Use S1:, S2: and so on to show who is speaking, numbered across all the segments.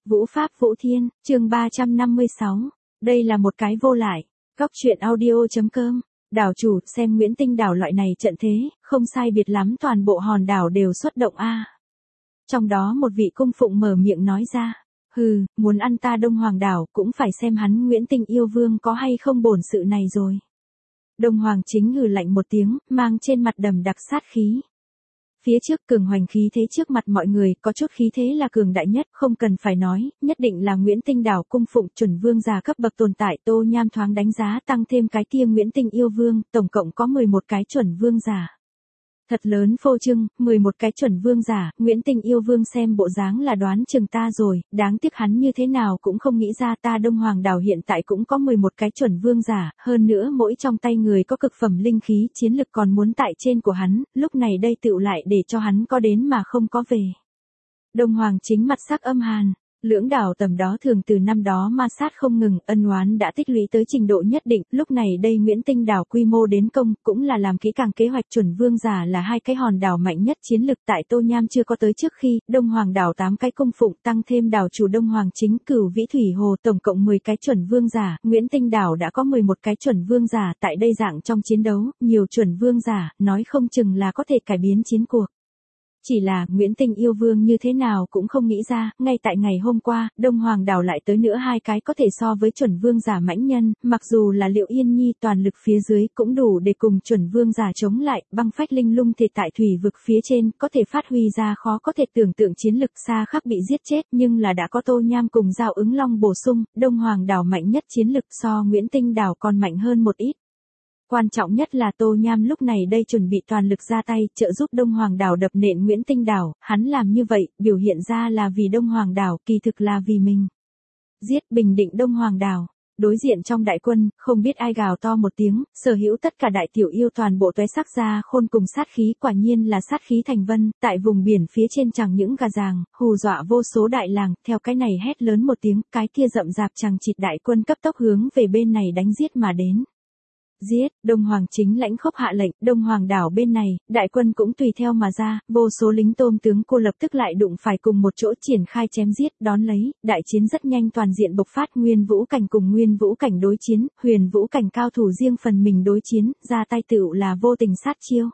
S1: Vũ Pháp Vũ Thiên, chương 356. Đây là một cái vô lại. Góc truyện audio.com. Đảo chủ, xem Nguyễn Tinh đảo loại này trận thế, không sai biệt lắm toàn bộ hòn đảo đều xuất động a. Trong đó một vị cung phụng mở miệng nói ra. Hừ, muốn ăn ta Đông Hoàng đảo cũng phải xem hắn Nguyễn Tinh yêu vương có hay không bổn sự này rồi. Đông Hoàng chính hừ lạnh một tiếng, mang trên mặt đầm đặc sát khí. Phía trước cường hoành khí thế trước mặt mọi người, có chút khí thế là cường đại nhất, không cần phải nói, nhất định là Nguyễn Tinh đảo cung phụng chuẩn vương giả cấp bậc tồn tại. Tô Nham thoáng đánh giá tăng thêm cái kia Nguyễn Tinh yêu vương, tổng cộng có 11 cái chuẩn vương giả. Thật lớn phô trương, 11 cái chuẩn vương giả, Nguyễn Tinh yêu vương xem bộ dáng là đoán chừng ta rồi, đáng tiếc hắn như thế nào cũng không nghĩ ra ta Đông Hoàng đảo hiện tại cũng có 11 cái chuẩn vương giả, hơn nữa mỗi trong tay người có cực phẩm linh khí, chiến lực còn muốn tại trên của hắn, lúc này đây tựu lại để cho hắn có đến mà không có về. Đông Hoàng chính mặt sắc âm hàn. Lưỡng đảo tầm đó thường từ năm đó ma sát không ngừng, ân oán đã tích lũy tới trình độ nhất định, lúc này đây Nguyễn Tinh đảo quy mô đến công, cũng là làm kỹ càng kế hoạch. Chuẩn vương giả là hai cái hòn đảo mạnh nhất chiến lực tại Tô Nham chưa có tới trước khi, Đông Hoàng đảo 8 cái cung phụng tăng thêm đảo chủ Đông Hoàng chính Cửu Vĩ Thủy Hồ tổng cộng 10 cái chuẩn vương giả, Nguyễn Tinh đảo đã có 11 cái chuẩn vương giả, tại đây dạng trong chiến đấu, nhiều chuẩn vương giả, nói không chừng là có thể cải biến chiến cuộc. Chỉ là Nguyễn Tinh yêu vương như thế nào cũng không nghĩ ra, ngay tại ngày hôm qua, Đông Hoàng đảo lại tới nữa hai cái có thể so với chuẩn vương giả mãnh nhân, mặc dù là Liệu Yên Nhi toàn lực phía dưới cũng đủ để cùng chuẩn vương giả chống lại, băng phách linh lung thì tại thủy vực phía trên, có thể phát huy ra khó có thể tưởng tượng chiến lực xa khắc bị giết chết, nhưng là đã có Tô Nham cùng Giao Ứng Long bổ sung, Đông Hoàng đảo mạnh nhất chiến lực so Nguyễn Tinh đảo còn mạnh hơn một ít. Quan trọng nhất là Tô Nham lúc này đây chuẩn bị toàn lực ra tay, trợ giúp Đông Hoàng đảo đập nện Nguyễn Tinh đảo, hắn làm như vậy, biểu hiện ra là vì Đông Hoàng đảo, kỳ thực là vì mình. Giết bình định Đông Hoàng đảo. Đối diện trong đại quân, không biết ai gào to một tiếng, sở hữu tất cả đại tiểu yêu toàn bộ tóe sắc ra khôn cùng sát khí, quả nhiên là sát khí thành vân, tại vùng biển phía trên chẳng những gà ràng, hù dọa vô số đại làng, theo cái này hét lớn một tiếng, cái kia rậm rạp chằng chịt đại quân cấp tốc hướng về bên này đánh giết mà đến. Giết, Đông Hoàng chính lãnh khốc hạ lệnh, Đông Hoàng đảo bên này, đại quân cũng tùy theo mà ra, vô số lính tôm tướng cô lập tức lại đụng phải cùng một chỗ triển khai chém giết, đón lấy, đại chiến rất nhanh toàn diện bộc phát. Nguyên Vũ Cảnh cùng Nguyên Vũ Cảnh đối chiến, Huyền Vũ Cảnh cao thủ riêng phần mình đối chiến, ra tay tựu là vô tình sát chiêu.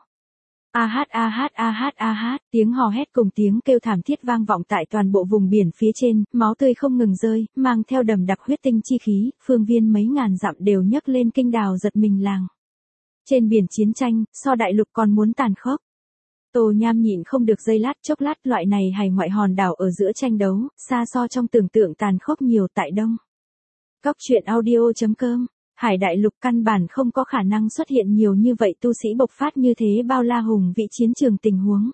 S1: A hát, tiếng hò hét cùng tiếng kêu thảm thiết vang vọng tại toàn bộ vùng biển phía trên, máu tươi không ngừng rơi, mang theo đầm đặc huyết tinh chi khí, phương viên mấy ngàn dặm đều nhấc lên kinh đào giật mình làng. Trên biển chiến tranh, so đại lục còn muốn tàn khốc. Tô Nham nhịn không được giây lát chốc lát, loại này hải ngoại hòn đảo ở giữa tranh đấu, xa so trong tưởng tượng tàn khốc nhiều tại Đông. Góc truyện audio.com. Hải đại lục căn bản không có khả năng xuất hiện nhiều như vậy tu sĩ bộc phát như thế bao la hùng vĩ chiến trường tình huống.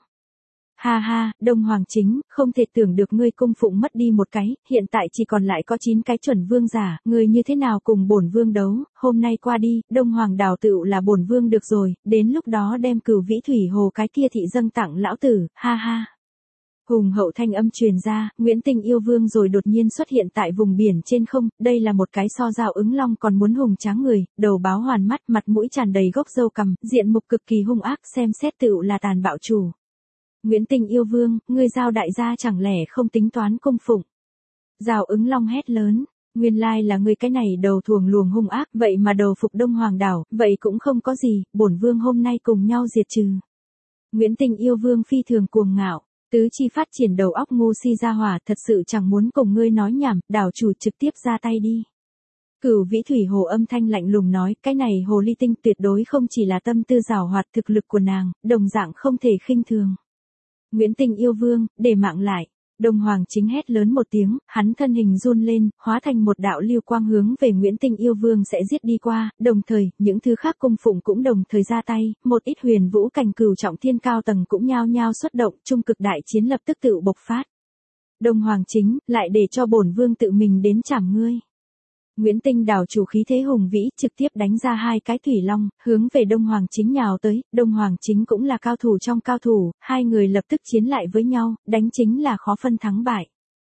S1: Ha ha, Đông Hoàng chính, không thể tưởng được ngươi cung phụng mất đi một cái, hiện tại chỉ còn lại có 9 cái chuẩn vương giả, ngươi như thế nào cùng bổn vương đấu, hôm nay qua đi, Đông Hoàng đảo tựu là bổn vương được rồi, đến lúc đó đem Cửu Vĩ Thủy Hồ cái kia thị dâng tặng lão tử, ha ha. Hùng hậu thanh âm truyền ra, Nguyễn Tinh yêu vương rồi đột nhiên xuất hiện tại vùng biển trên không, đây là một cái so Giao Ứng Long còn muốn hùng tráng người, đầu báo hoàn mắt, mặt mũi tràn đầy gốc râu cằm, diện mục cực kỳ hung ác, xem xét tựu là tàn bạo chủ. Nguyễn Tinh yêu vương, ngươi Giao đại gia chẳng lẽ không tính toán cung phụng. Giao Ứng Long hét lớn, nguyên lai là ngươi cái này đầu thuồng luồng hung ác, vậy mà đầu phục Đông Hoàng đảo, vậy cũng không có gì, bổn vương hôm nay cùng nhau diệt trừ. Nguyễn Tinh yêu vương phi thường cuồng ngạo. Tứ chi phát triển đầu óc ngu si ra hỏa, thật sự chẳng muốn cùng ngươi nói nhảm, đảo chủ trực tiếp ra tay đi. Cửu Vĩ Thủy Hồ âm thanh lạnh lùng nói, cái này hồ ly tinh tuyệt đối không chỉ là tâm tư giảo hoạt, thực lực của nàng, đồng dạng không thể khinh thường. Nguyễn Tinh yêu vương, để mạng lại. Đông Hoàng chính hét lớn một tiếng, hắn thân hình run lên, hóa thành một đạo lưu quang hướng về Nguyễn Tinh yêu vương sẽ giết đi qua, đồng thời, những thứ khác cung phụng cũng đồng thời ra tay, một ít Huyền Vũ Cảnh cửu trọng thiên cao tầng cũng nhao nhao xuất động, trung cực đại chiến lập tức tự bộc phát. Đông Hoàng chính, lại để cho bổn vương tự mình đến chảm ngươi. Nguyễn Tinh đảo chủ khí thế hùng vĩ, trực tiếp đánh ra hai cái thủy long, hướng về Đông Hoàng chính nhào tới, Đông Hoàng chính cũng là cao thủ trong cao thủ, hai người lập tức chiến lại với nhau, đánh chính là khó phân thắng bại.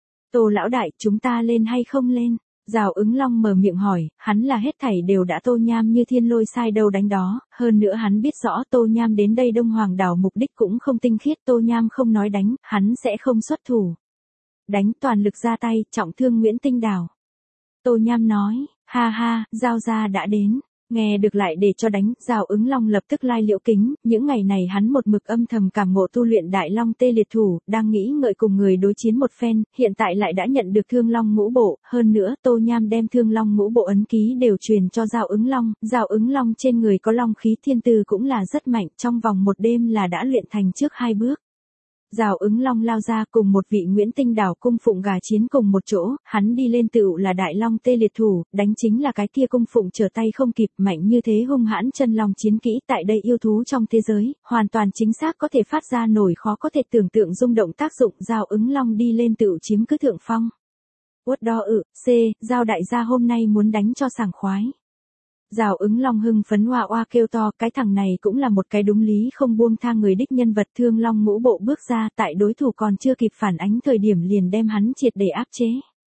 S1: Tô lão đại, chúng ta lên hay không lên? Giao Ứng Long mở miệng hỏi, hắn là hết thảy đều đã Tô Nham như thiên lôi sai đâu đánh đó, hơn nữa hắn biết rõ Tô Nham đến đây Đông Hoàng đảo mục đích cũng không tinh khiết, Tô Nham không nói đánh, hắn sẽ không xuất thủ. đánh toàn lực ra tay, trọng thương Nguyễn Tinh Đào. Tô Nham nói, ha ha, Giao gia đã đến. Nghe được lại để cho đánh, Giao Ứng Long lập tức lai Liễu Kính, những ngày này hắn một mực âm thầm cảm ngộ tu luyện Đại Long Tê Liệt Thủ, đang nghĩ ngợi cùng người đối chiến một phen, hiện tại lại đã nhận được Thương Long Ngũ Bộ, hơn nữa Tô Nham đem Thương Long Ngũ Bộ ấn ký đều truyền cho Giao Ứng Long trên người có long khí thiên từ cũng là rất mạnh, trong vòng một đêm là đã luyện thành trước 2 bước. Giao Ứng Long lao ra cùng một vị Nguyễn Tinh Đào cung phụng gà chiến cùng một chỗ, hắn đi lên tựu là Đại Long Tê Liệt Thủ, đánh chính là cái kia cung phụng trở tay không kịp, mạnh như thế hung hãn chân long chiến kỹ tại đây yêu thú trong thế giới, hoàn toàn chính xác có thể phát ra nổi khó có thể tưởng tượng rung động tác dụng. Giao Ứng Long đi lên tựu chiếm cứ thượng phong. Uất đo Giao đại gia hôm nay muốn đánh cho sảng khoái. Giao Ứng Long hưng phấn oa oa kêu to, cái thằng này cũng là một cái đúng lý không buông tha người đích nhân vật. Thương Long Ngũ Bộ bước ra, tại đối thủ còn chưa kịp phản ánh thời điểm liền đem hắn triệt để áp chế.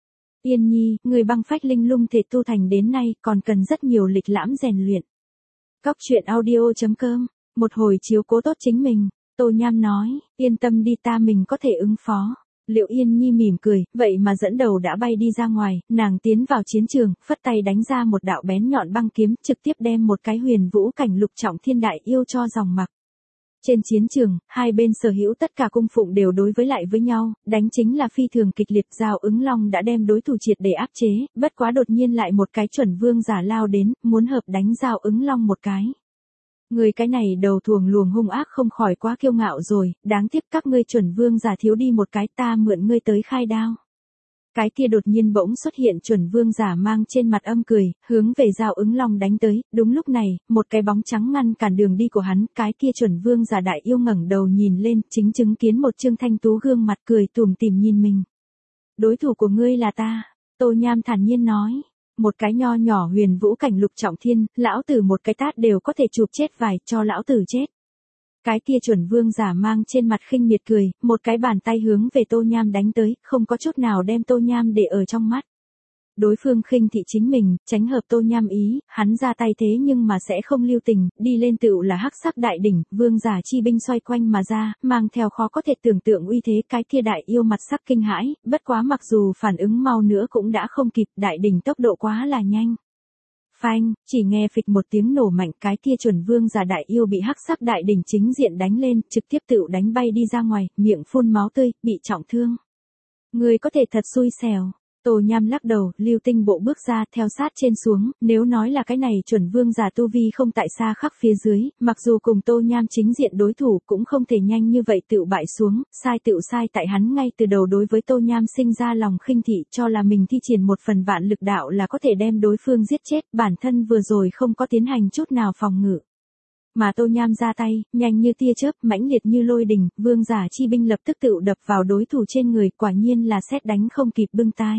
S1: Yên Nhi, người băng phách linh lung thể tu thành đến nay còn cần rất nhiều lịch lãm rèn luyện. Cóc truyện audio.com, một hồi chiếu cố tốt chính mình. Tô Nham nói, yên tâm đi, ta mình có thể ứng phó. Liệu Yên Nhi mỉm cười, vậy mà dẫn đầu đã bay đi ra ngoài, nàng tiến vào chiến trường, phất tay đánh ra một đạo bén nhọn băng kiếm, trực tiếp đem một cái Huyền Vũ cảnh lục trọng thiên đại yêu cho dòng mặc. Trên chiến trường, hai bên sở hữu tất cả cung phụng đều đối với lại với nhau, đánh chính là phi thường kịch liệt. Giao Ứng Long đã đem đối thủ triệt để áp chế, bất quá đột nhiên lại một cái chuẩn vương giả lao đến, muốn hợp đánh Giao Ứng Long một cái. Người cái này đầu thuồng luồng hung ác không khỏi quá kiêu ngạo rồi, đáng tiếc các ngươi chuẩn vương giả thiếu đi một cái, ta mượn ngươi tới khai đao. Cái kia đột nhiên bỗng xuất hiện chuẩn vương giả mang trên mặt âm cười, hướng về Giao Ứng Long đánh tới. Đúng lúc này, một cái bóng trắng ngăn cản đường đi của hắn, cái kia chuẩn vương giả đại yêu ngẩng đầu nhìn lên, chính chứng kiến một trương thanh tú gương mặt cười tủm tỉm nhìn mình. Đối thủ của ngươi là ta, Tô Nham thản nhiên nói. Một cái nho nhỏ Huyền Vũ cảnh lục trọng thiên, lão tử một cái tát đều có thể chụp chết vài, cho lão tử chết. Cái kia chuẩn vương giả mang trên mặt khinh miệt cười, một cái bàn tay hướng về Tô Nham đánh tới, không có chút nào đem Tô Nham để ở trong mắt. Đối phương khinh thị chính mình, tránh hợp Tô Nham ý, hắn ra tay thế nhưng mà sẽ không lưu tình, đi lên tựu là hắc sắc đại đỉnh, vương giả chi binh xoay quanh mà ra, mang theo khó có thể tưởng tượng uy thế. Cái kia đại yêu mặt sắc kinh hãi, bất quá mặc dù phản ứng mau nữa cũng đã không kịp, đại đỉnh tốc độ quá là nhanh. Phanh, chỉ nghe phịch một tiếng nổ mạnh, cái kia chuẩn vương giả đại yêu bị hắc sắc đại đỉnh chính diện đánh lên, trực tiếp tựu đánh bay đi ra ngoài, miệng phun máu tươi, bị trọng thương. Người có thể thật xui xẻo. Tô Nham lắc đầu, Lưu Tinh Bộ bước ra, theo sát trên xuống, nếu nói là cái này chuẩn vương giả tu vi không tại xa khắc phía dưới, mặc dù cùng Tô Nham chính diện đối thủ cũng không thể nhanh như vậy tựu bại xuống, sai tựu sai tại hắn ngay từ đầu đối với Tô Nham sinh ra lòng khinh thị, cho là mình thi triển một phần vạn lực đạo là có thể đem đối phương giết chết, bản thân vừa rồi không có tiến hành chút nào phòng ngự. Mà Tô Nham ra tay, nhanh như tia chớp, mãnh liệt như lôi đình, vương giả chi binh lập tức tựu đập vào đối thủ trên người, quả nhiên là sét đánh không kịp bưng tai.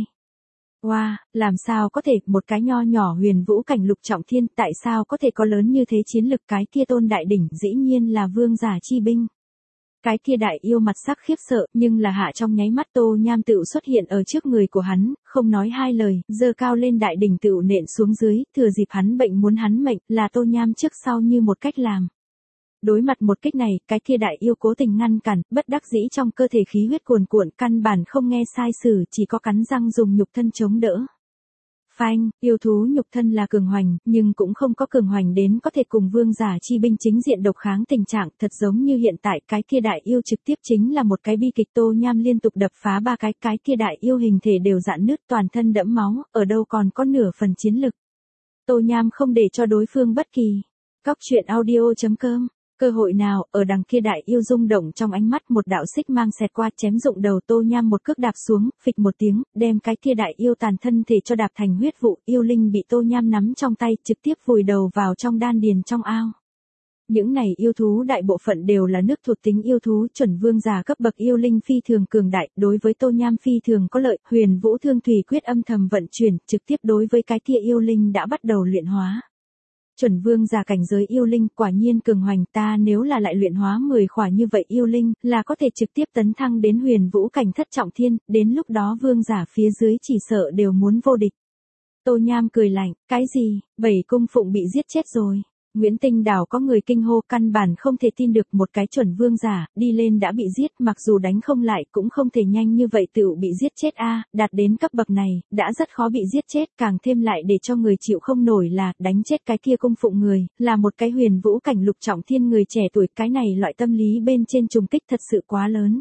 S1: Wow, làm sao có thể, một cái nho nhỏ Huyền Vũ cảnh lục trọng thiên, tại sao có thể có lớn như thế chiến lực? Cái kia tôn đại đỉnh dĩ nhiên là vương giả chi binh. Cái kia đại yêu mặt sắc khiếp sợ, nhưng là hạ trong nháy mắt Tô Nham tựu xuất hiện ở trước người của hắn, không nói hai lời, giơ cao lên đại đỉnh tựu nện xuống dưới, thừa dịp hắn bệnh muốn hắn mệnh, là Tô Nham trước sau như một cách làm. Đối mặt một kích này, cái kia đại yêu cố tình ngăn cản, bất đắc dĩ trong cơ thể khí huyết cuồn cuộn, căn bản không nghe sai sử, chỉ có cắn răng dùng nhục thân chống đỡ. Phanh, yêu thú nhục thân là cường hoành, nhưng cũng không có cường hoành đến có thể cùng vương giả chi binh chính diện độc kháng tình trạng, thật giống như hiện tại cái kia đại yêu trực tiếp chính là một cái bi kịch. Tô Nham liên tục đập phá 3 cái kia đại yêu hình thể đều rạn nứt, toàn thân đẫm máu, ở đâu còn có nửa phần chiến lực. Tô Nham không để cho đối phương bất kỳ. Cóc truyện audio.com, cơ hội nào, ở đằng kia đại yêu rung động trong ánh mắt, một đạo xích mang xẹt qua chém dụng đầu Tô Nham, một cước đạp xuống, phịch một tiếng, đem cái kia đại yêu tàn thân thể cho đạp thành huyết vụ. Yêu linh bị Tô Nham nắm trong tay, trực tiếp vùi đầu vào trong đan điền trong ao. Những này yêu thú đại bộ phận đều là nước thuộc tính yêu thú, chuẩn vương giả cấp bậc yêu linh phi thường cường đại, đối với Tô Nham phi thường có lợi. Huyền Vũ Thương Thủy Quyết âm thầm vận chuyển, trực tiếp đối với cái kia yêu linh đã bắt đầu luyện hóa. Chuẩn vương giả cảnh giới yêu linh quả nhiên cường hoành, ta nếu là lại luyện hóa 10 khỏa như vậy yêu linh, là có thể trực tiếp tấn thăng đến Huyền Vũ cảnh thất trọng thiên, đến lúc đó vương giả phía dưới chỉ sợ đều muốn vô địch. Tô Nham cười lạnh, cái gì, 7 cung phụng bị giết chết rồi. Nguyễn Tinh Đảo có người kinh hô căn bản không thể tin được một cái chuẩn vương giả, đi lên đã bị giết, mặc dù đánh không lại cũng không thể nhanh như vậy tựu bị giết chết a, đạt đến cấp bậc này, đã rất khó bị giết chết, càng thêm lại để cho người chịu không nổi là, đánh chết cái kia cung phụng người, là một cái huyền vũ cảnh lục trọng thiên người trẻ tuổi, cái này loại tâm lý bên trên trùng kích thật sự quá lớn.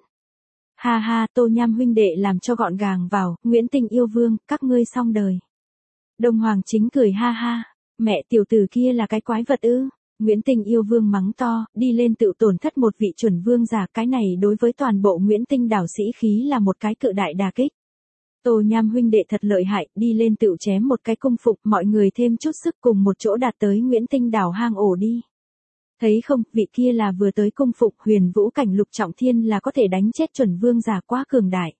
S1: Ha ha, Tô Nham huynh đệ làm cho gọn gàng vào, Nguyễn Tinh yêu vương, các ngươi xong đời. Đông Hoàng Chính cười ha ha. Mẹ tiểu tử kia là cái quái vật ư? Nguyễn Tinh yêu vương mắng to, đi lên tự tổn thất một vị chuẩn vương giả, cái này đối với toàn bộ Nguyễn Tinh đảo sĩ khí là một cái cự đại đả kích. Tô Nham huynh đệ thật lợi hại, đi lên tự chém một cái cung phục, mọi người thêm chút sức cùng một chỗ đạt tới Nguyễn Tinh đảo hang ổ đi. Thấy không, vị kia là vừa tới cung phục, huyền vũ cảnh lục trọng thiên là có thể đánh chết chuẩn vương giả, quá cường đại.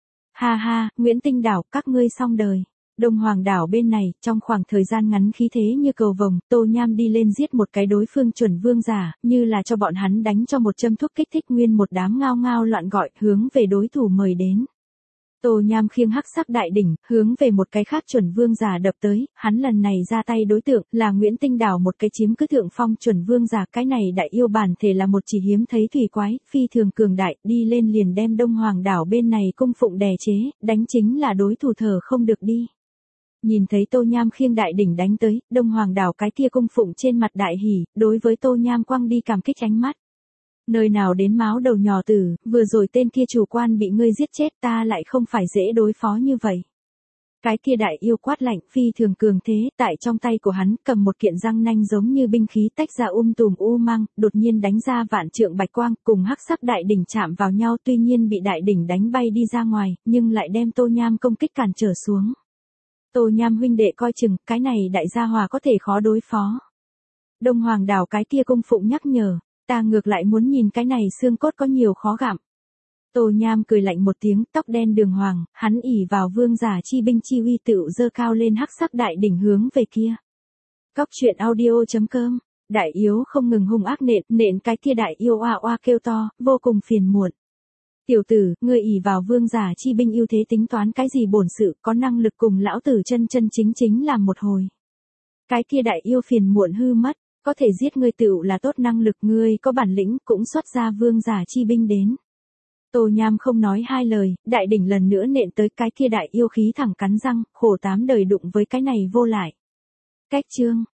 S1: Ha ha, Nguyễn Tinh đảo, các ngươi xong đời. Đông Hoàng đảo bên này, trong khoảng thời gian ngắn khí thế như cầu vồng, Tô Nham đi lên giết một cái đối phương chuẩn vương giả, như là cho bọn hắn đánh cho một châm thuốc kích thích, nguyên một đám ngao ngao loạn gọi, hướng về đối thủ mời đến. Tô Nham khiêng hắc sắc đại đỉnh, hướng về một cái khác chuẩn vương giả đập tới, hắn lần này ra tay đối tượng là Nguyễn Tinh đảo một cái chiếm cứ thượng phong chuẩn vương giả, cái này đại yêu bản thể là một chỉ hiếm thấy thủy quái, phi thường cường đại, đi lên liền đem Đông Hoàng đảo bên này cung phụng đè chế, đánh chính là đối thủ thở không được đi. Nhìn thấy Tô Nham khiêng đại đỉnh đánh tới, Đông Hoàng đảo cái kia cung phụng trên mặt đại hỉ, đối với Tô Nham quăng đi cảm kích ánh mắt. Nơi nào đến máu đầu nhỏ tử, vừa rồi tên kia chủ quan bị ngươi giết chết, ta lại không phải dễ đối phó như vậy. Cái kia đại yêu quát lạnh, phi thường cường thế, tại trong tay của hắn cầm một kiện răng nanh giống như binh khí tách ra tùm u mang, đột nhiên đánh ra vạn trượng bạch quang, cùng hắc sắc đại đỉnh chạm vào nhau, tuy nhiên bị đại đỉnh đánh bay đi ra ngoài, nhưng lại đem Tô Nham công kích cản trở xuống. Tô Nham huynh đệ coi chừng, cái này đại gia hòa có thể khó đối phó. Đông Hoàng đảo cái kia cung phụng nhắc nhở, ta ngược lại muốn nhìn cái này xương cốt có nhiều khó gặm. Tô Nham cười lạnh một tiếng, tóc đen đường hoàng, hắn ỉ vào vương giả chi binh chi uy tựu dơ cao lên hắc sắc đại đỉnh hướng về kia. Cóc truyện audio.com, đại yếu không ngừng hung ác nện cái kia đại yêu oa oa kêu to, vô cùng phiền muộn. Tiểu tử, ngươi ỷ vào vương giả chi binh ưu thế tính toán cái gì bổn sự, có năng lực cùng lão tử chân chính làm một hồi. Cái kia đại yêu phiền muộn hư mất, có thể giết ngươi tựu là tốt, năng lực ngươi có bản lĩnh cũng xuất ra vương giả chi binh đến. Tô Nham không nói hai lời, đại đỉnh lần nữa nện tới cái kia đại yêu khí thẳng cắn răng, khổ 8 đời đụng với cái này vô lại. Cách chương.